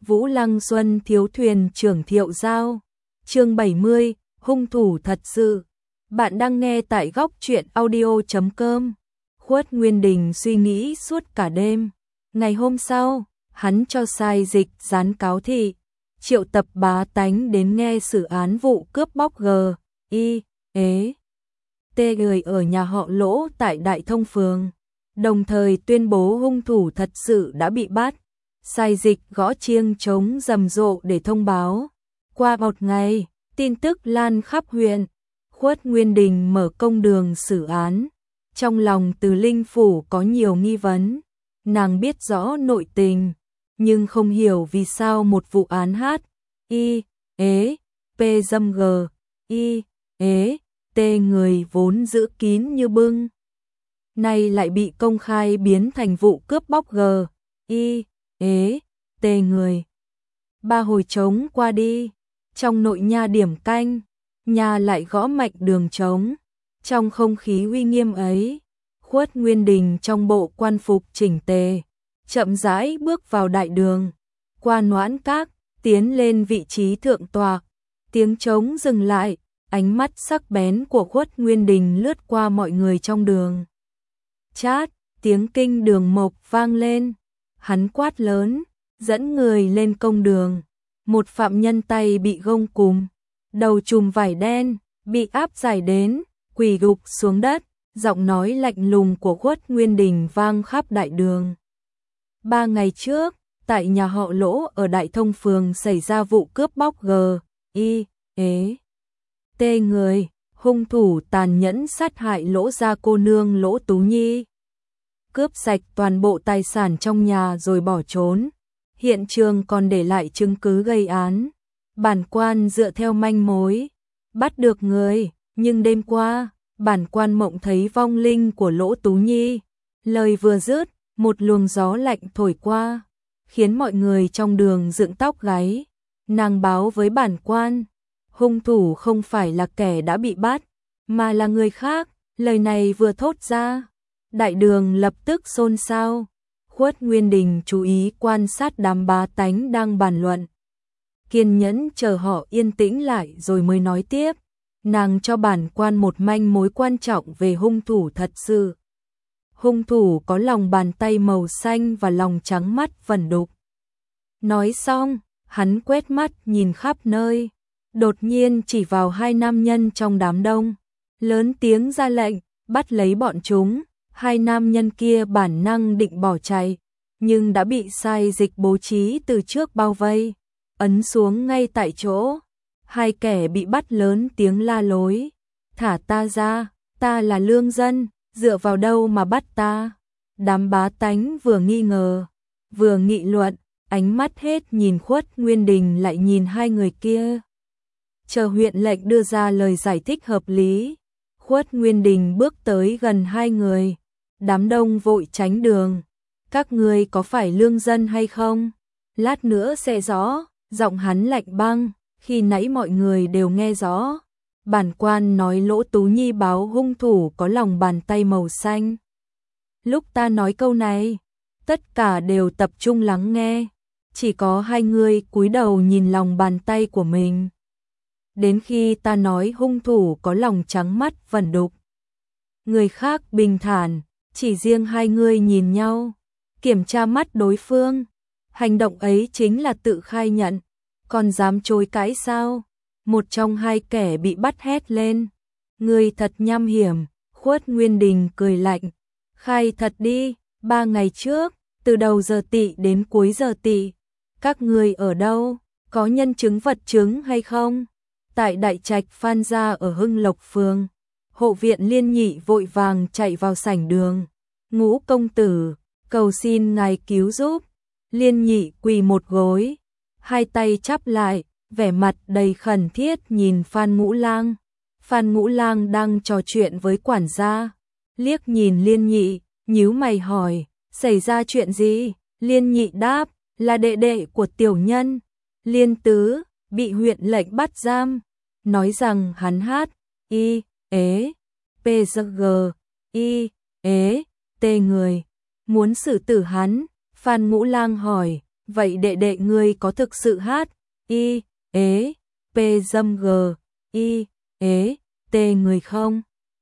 Vũ Lăng Xuân thiếu thuyền trưởng Thiệu Giao. Chương 70, hung thủ thật sự. Bạn đang nghe tại góc truyện audio.com. Khuất Nguyên Đình suy nghĩ suốt cả đêm. Ngày hôm sau, hắn cho sai dịch dán cáo thị, triệu tập bá tánh đến nghe xử án vụ cướp bóc T người ở nhà họ Lỗ tại Đại Thông phường, đồng thời tuyên bố hung thủ thật sự đã bị bắt. Sai dịch gõ chiêng trống rầm rộ để thông báo. Qua một ngày, tin tức lan khắp huyện. Khuất Nguyên Đình mở công đường xử án. Trong lòng Từ Linh Phủ có nhiều nghi vấn. Nàng biết rõ nội tình, nhưng không hiểu vì sao một vụ án T người vốn giữ kín như bưng, nay lại bị công khai biến thành vụ cướp bóc T người. 3 hồi trống qua đi, trong nội nha điểm canh, nhà lại gõ mạnh đường trống. Trong không khí uy nghiêm ấy, Khuất Nguyên Đình trong bộ quan phục chỉnh tề, chậm rãi bước vào đại đường, qua noãn các, tiến lên vị trí thượng tọa. Tiếng trống dừng lại, ánh mắt sắc bén của Khuất Nguyên Đình lướt qua mọi người trong đường. Chát, tiếng kinh đường mộc vang lên. Hắn quát lớn, dẫn người lên công đường. Một phạm nhân tay bị gông cùm, đầu trùm vải đen, bị áp giải đến, quỳ gục xuống đất. Giọng nói lạnh lùng của Khuất Nguyên Đình vang khắp đại đường. 3 ngày trước, tại nhà họ Lỗ ở Đại Thông phường xảy ra vụ cướp bóc T người, hung thủ tàn nhẫn sát hại Lỗ gia cô nương Lỗ Tú Nhi, cướp sạch toàn bộ tài sản trong nhà rồi bỏ trốn. Hiện trường còn để lại chứng cứ gây án. Bản quan dựa theo manh mối bắt được người, nhưng đêm qua, bản quan mộng thấy vong linh của Lỗ Tú Nhi. Lời vừa dứt, một luồng gió lạnh thổi qua, khiến mọi người trong đường dựng tóc gáy. Nàng báo với bản quan, hung thủ không phải là kẻ đã bị bắt, mà là người khác. Lời này vừa thốt ra, đại đường lập tức xôn xao. Khuất Nguyên Đình chú ý quan sát đám bá tánh đang bàn luận, kiên nhẫn chờ họ yên tĩnh lại rồi mới nói tiếp. Nàng cho bản quan một manh mối quan trọng về hung thủ thật sự. Hung thủ có lòng bàn tay màu xanh và lòng trắng mắt vẩn đục. Nói xong, hắn quét mắt nhìn khắp nơi, đột nhiên chỉ vào 2 nam nhân trong đám đông, lớn tiếng ra lệnh, bắt lấy bọn chúng. 2 nam nhân kia bản năng định bỏ chạy, nhưng đã bị sai dịch bố trí từ trước bao vây, ấn xuống ngay tại chỗ. 2 kẻ bị bắt lớn tiếng la lối, thả ta ra, ta là lương dân, dựa vào đâu mà bắt ta. Đám bá tánh vừa nghi ngờ, vừa nghị luận, ánh mắt hết nhìn Khuất Nguyên Đình lại nhìn 2 người kia. Chờ huyện lệnh đưa ra lời giải thích hợp lý, Khuất Nguyên Đình bước tới gần 2 người. Đám đông vội tránh đường. Các ngươi có phải lương dân hay không? Lát nữa sẽ rõ. Giọng hắn lạnh băng, khi nãy mọi người đều nghe rõ. Bản quan nói Lỗ Tú Nhi báo hung thủ có lòng bàn tay màu xanh. Lúc ta nói câu này, tất cả đều tập trung lắng nghe. Chỉ có 2 người cúi đầu nhìn lòng bàn tay của mình. Đến khi ta nói hung thủ có lòng trắng mắt vẩn đục, người khác bình thản. Chỉ riêng 2 người nhìn nhau, kiểm tra mắt đối phương. Hành động ấy chính là tự khai nhận, còn dám chối cãi sao? Một trong 2 kẻ bị bắt hét lên. Người thật nham hiểm. Khuất Nguyên Đình cười lạnh. Khai thật đi, 3 ngày trước, từ đầu giờ tỵ đến cuối giờ tỵ, các người ở đâu? Có nhân chứng vật chứng hay không? Tại đại trạch Phan gia ở Hưng Lộc phường. Hộ viện Liên Nhị vội vàng chạy vào sảnh đường. Ngũ công tử, cầu xin ngài cứu giúp. Liên Nhị quỳ một gối, 2 tay chắp lại, vẻ mặt đầy khẩn thiết nhìn Phan Ngũ Lang. Phan Ngũ Lang đang trò chuyện với quản gia, liếc nhìn Liên Nhị, nhíu mày hỏi, xảy ra chuyện gì? Liên Nhị đáp, là đệ đệ của tiểu nhân, Liên Tứ, bị huyện lệnh bắt giam, nói rằng hắn T người, muốn xử tử hắn. Phan Ngũ Lang hỏi, vậy đệ đệ ngươi có thực sự hát y ế p dâm g y ế t người không?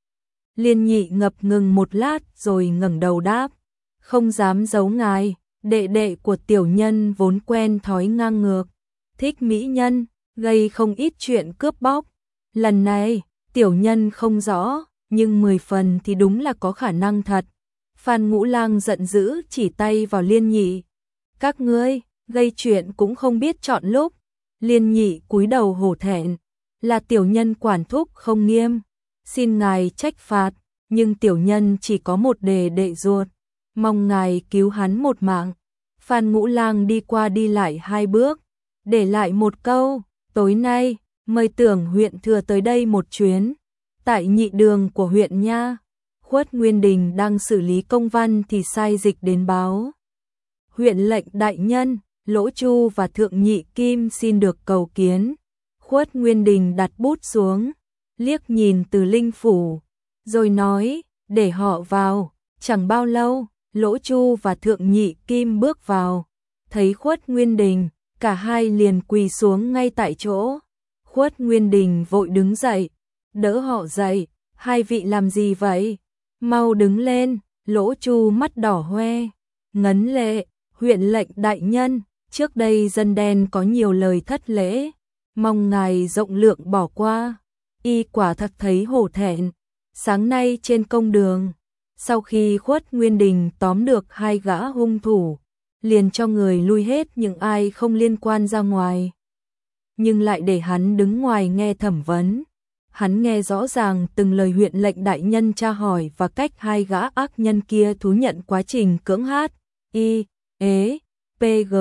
Liên Nhị ngập ngừng một lát rồi ngẩng đầu đáp, không dám giấu ngài, đệ đệ của tiểu nhân vốn quen thói ngang ngược, thích mỹ nhân, gây không ít chuyện cướp bóc. Lần này, tiểu nhân không rõ, nhưng 10 phần thì đúng là có khả năng thật. Phan Ngũ Lang giận dữ chỉ tay vào Liên Nhị. Các ngươi, gây chuyện cũng không biết chọn lúc. Liên Nhị cúi đầu hổ thẹn, là tiểu nhân quản thúc không nghiêm, xin ngài trách phạt, nhưng tiểu nhân chỉ có một đệ đệ ruột, mong ngài cứu hắn một mạng. Phan Ngũ Lang đi qua đi lại 2 bước, để lại một câu, tối nay, mời Tưởng huyện thừa tới đây một chuyến. Tại nhị đường của huyện nha, Khuất Nguyên Đình đang xử lý công văn thì sai dịch đến báo. Huyện lệnh đại nhân, Lỗ Chu và Thượng Nhị Kim xin được cầu kiến. Khuất Nguyên Đình đặt bút xuống, liếc nhìn Từ Linh phủ, rồi nói, để họ vào. Chẳng bao lâu, Lỗ Chu và Thượng Nhị Kim bước vào, thấy Khuất Nguyên Đình, cả hai liền quỳ xuống ngay tại chỗ. Khuất Nguyên Đình vội đứng dậy, đỡ họ dậy, hai vị làm gì vậy? Mau đứng lên. Lỗ Chu mắt đỏ hoe, ngấn lệ, huyện lệnh đại nhân, trước đây dân đen có nhiều lời thất lễ, mong ngài rộng lượng bỏ qua. Y quả thật thấy hổ thẹn. Sáng nay trên công đường, sau khi Khuất Nguyên Đình tóm được 2 gã hung thủ, liền cho người lui hết những ai không liên quan ra ngoài, nhưng lại để hắn đứng ngoài nghe thẩm vấn. Hắn nghe rõ ràng từng lời huyện lệnh đại nhân tra hỏi và cách 2 gã ác nhân kia thú nhận quá trình cưỡng hát y ế pg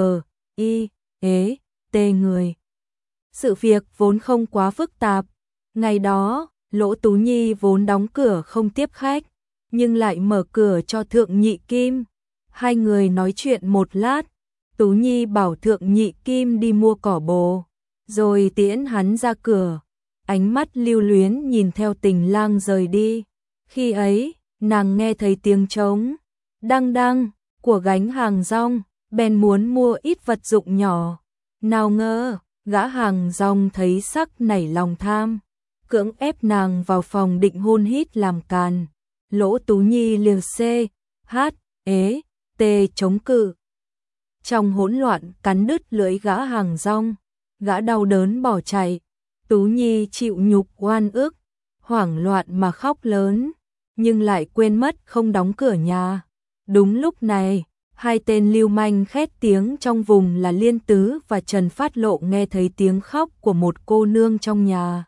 y ế t người. Sự việc vốn không quá phức tạp. Ngày đó, Lỗ Tú Nhi vốn đóng cửa không tiếp khách, nhưng lại mở cửa cho Thượng Nhị Kim. Hai người nói chuyện một lát, Tú Nhi bảo Thượng Nhị Kim đi mua cỏ bồ, rồi tiễn hắn ra cửa. Ánh mắt lưu luyến nhìn theo Tình Lang rời đi. Khi ấy, nàng nghe thấy tiếng trống đăng đăng của gánh hàng rong, bèn muốn mua ít vật dụng nhỏ. Nào ngờ, gã hàng rong thấy sắc nảy lòng tham, cưỡng ép nàng vào phòng định hôn hít làm càn. Lỗ Tú Nhi liều c, hát, ế, t chống cự. Trong hỗn loạn cắn đứt lưỡi gã hàng rong, gã đau đớn bỏ chạy. Tú Nhi chịu nhục oan ức, hoảng loạn mà khóc lớn, nhưng lại quên mất không đóng cửa nhà. Đúng lúc này, 2 tên lưu manh khét tiếng trong vùng là Liên Tứ và Trần Phát Lộ nghe thấy tiếng khóc của một cô nương trong nhà.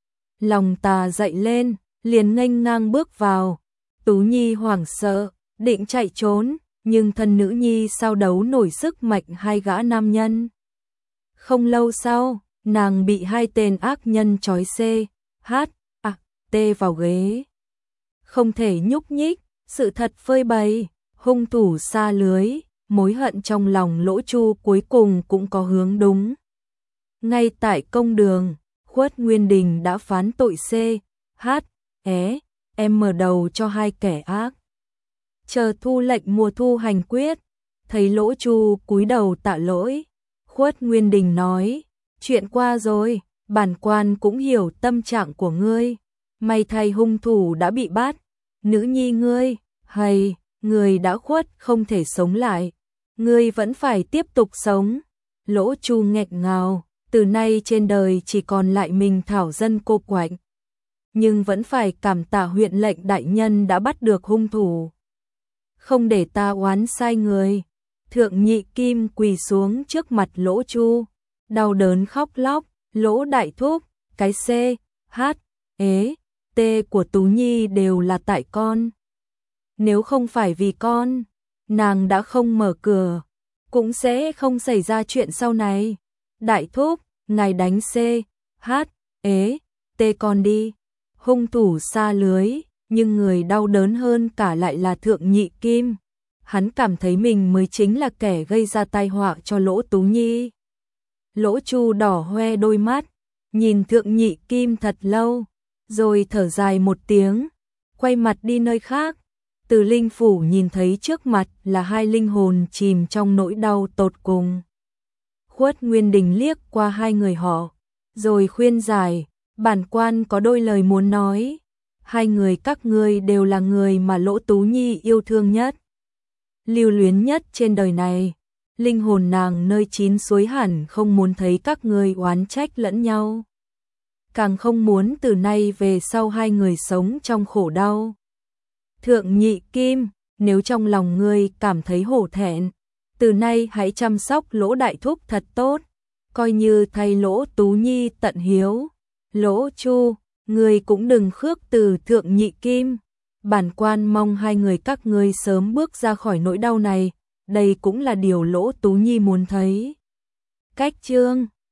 Lòng tà dậy lên, liền nghênh ngang bước vào. Tú Nhi hoảng sợ, định chạy trốn, nhưng thân nữ nhi sao đấu nổi sức mạnh 2 gã nam nhân. Không lâu sau, nàng bị 2 tên ác nhân trói c, h, t vào ghế. Không thể nhúc nhích, sự thật phơi bày, hung thủ xa lưới, mối hận trong lòng Lỗ Chu cuối cùng cũng có hướng đúng. Ngay tại công đường, Khuất Nguyên Đình đã phán tội c, h, m đầu cho 2 kẻ ác. Chờ thu lệnh mùa thu hành quyết, thấy Lỗ Chu cúi đầu tạ lỗi, Khuất Nguyên Đình nói, chuyện qua rồi, bản quan cũng hiểu tâm trạng của ngươi, may thay hung thủ đã bị bắt, nữ nhi ngươi, hay, người đã khuất không thể sống lại, ngươi vẫn phải tiếp tục sống. Lỗ Chu nghẹn ngào, từ nay trên đời chỉ còn lại mình thảo dân cô quạnh, nhưng vẫn phải cảm tạ huyện lệnh đại nhân đã bắt được hung thủ, không để ta oán sai người. Thượng Nhị Kim quỳ xuống trước mặt Lỗ Chu, đau đớn khóc lóc, Lỗ đại thúc, cái c, h, ế, t của Tú Nhi đều là tại con. Nếu không phải vì con, nàng đã không mở cửa, cũng sẽ không xảy ra chuyện sau này. Đại thúc, ngài đánh c, h, ế, t con đi. Hung thủ xa lưới, nhưng người đau đớn hơn cả lại là Thượng Nhị Kim. Hắn cảm thấy mình mới chính là kẻ gây ra tai họa cho Lỗ Tú Nhi. Lỗ Chu đỏ hoe đôi mắt, nhìn Thượng Nhị Kim thật lâu, rồi thở dài một tiếng, quay mặt đi nơi khác. Từ Linh phủ nhìn thấy trước mặt là 2 linh hồn chìm trong nỗi đau tột cùng. Khuất Nguyên Đình liếc qua hai người họ, rồi khuyên giải, bản quan có đôi lời muốn nói. Hai người các ngươi đều là người mà Lỗ Tú Nhi yêu thương nhất, lưu luyến nhất trên đời này. Linh hồn nàng nơi chín suối hẳn không muốn thấy các ngươi oán trách lẫn nhau, càng không muốn từ nay về sau hai người sống trong khổ đau. Thượng Nhị Kim, nếu trong lòng ngươi cảm thấy hổ thẹn, từ nay hãy chăm sóc Lỗ đại thúc thật tốt, coi như thay Lỗ Tú Nhi tận hiếu. Lỗ Chu, ngươi cũng đừng khước từ Thượng Nhị Kim. Bản quan mong hai người các ngươi sớm bước ra khỏi nỗi đau này, đây cũng là điều Lỗ Tú Nhi muốn thấy. Cách chương